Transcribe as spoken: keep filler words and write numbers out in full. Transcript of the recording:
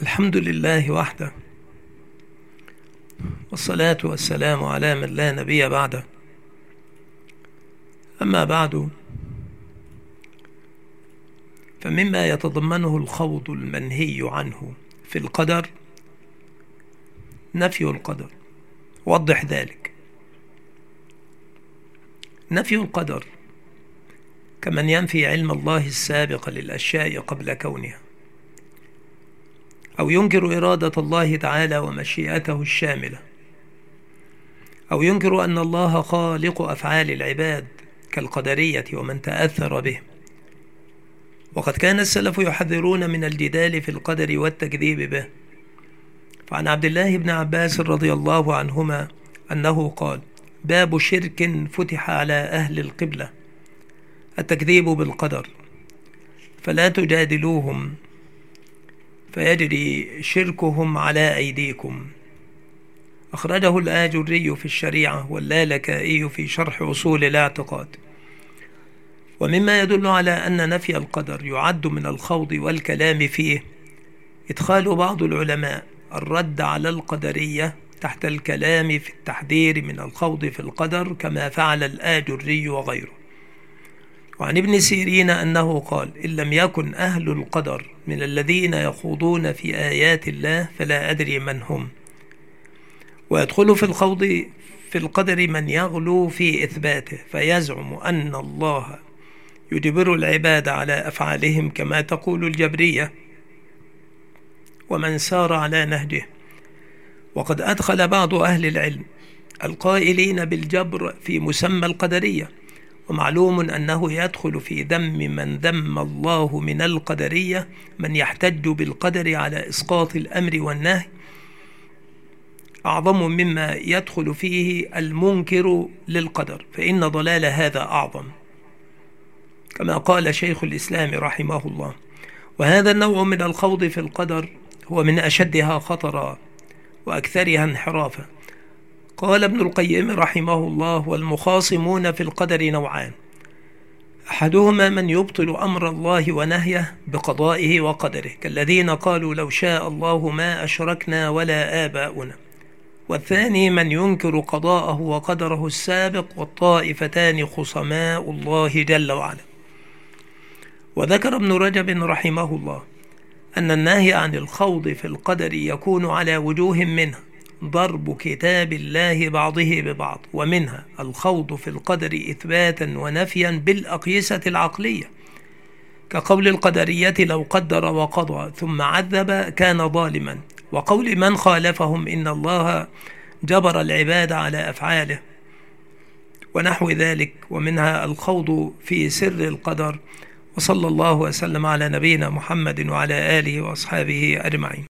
الحمد لله وحده، والصلاة والسلام على من لا نبي بعده. أما بعد، فمما يتضمنه الخوض المنهي عنه في القدر نفي القدر. وضح ذلك. نفي القدر كمن ينفي علم الله السابق للأشياء قبل كونها، أو ينكر إرادة الله تعالى ومشيئته الشاملة، أو ينكر أن الله خالق أفعال العباد كالقدرية ومن تأثر به. وقد كان السلف يحذرون من الجدال في القدر والتكذيب به. فعن عبد الله بن عباس رضي الله عنهما أنه قال: باب شرك فتح على أهل القبلة التكذيب بالقدر، فلا تجادلوهم فيجري شركهم على أيديكم. أخرجه الآجري في الشريعة واللالكائي في شرح أصول الاعتقاد. ومما يدل على أن نفي القدر يعد من الخوض والكلام فيه إدخال بعض العلماء الرد على القدرية تحت الكلام في التحذير من الخوض في القدر، كما فعل الآجري وغيره. وعن ابن سيرين أنه قال: إن لم يكن أهل القدر من الذين يخوضون في آيات الله فلا أدري من هم. ويدخل في الخوض في القدر من يغلو في إثباته، فيزعم أن الله يجبر العباد على أفعالهم كما تقول الجبرية ومن سار على نهجه. وقد أدخل بعض أهل العلم القائلين بالجبر في مسمى القدرية، ومعلوم أنه يدخل في ذم من ذم الله من القدرية من يحتج بالقدر على إسقاط الأمر والنهي أعظم مما يدخل فيه المنكر للقدر، فإن ضلال هذا أعظم، كما قال شيخ الإسلام رحمه الله. وهذا النوع من الخوض في القدر هو من أشدها خطرا وأكثرها انحرافا. قال ابن القيم رحمه الله: والمخاصمون في القدر نوعان: أحدهما من يبطل أمر الله ونهيه بقضائه وقدره، كالذين قالوا لو شاء الله ما أشركنا ولا آباؤنا. والثاني من ينكر قضاءه وقدره السابق، والطائفتان خصماء الله جل وعلا. وذكر ابن رجب رحمه الله أن النهي عن الخوض في القدر يكون على وجوه، منها ضرب كتاب الله بعضه ببعض، ومنها الخوض في القدر إثباتا ونفيا بالأقيسة العقلية، كقول القدرية لو قدر وقضى ثم عذب كان ظالما، وقول من خالفهم إن الله جبر العباد على أفعاله، ونحو ذلك. ومنها الخوض في سر القدر. وصلى الله وسلم على نبينا محمد وعلى آله وأصحابه أجمعين.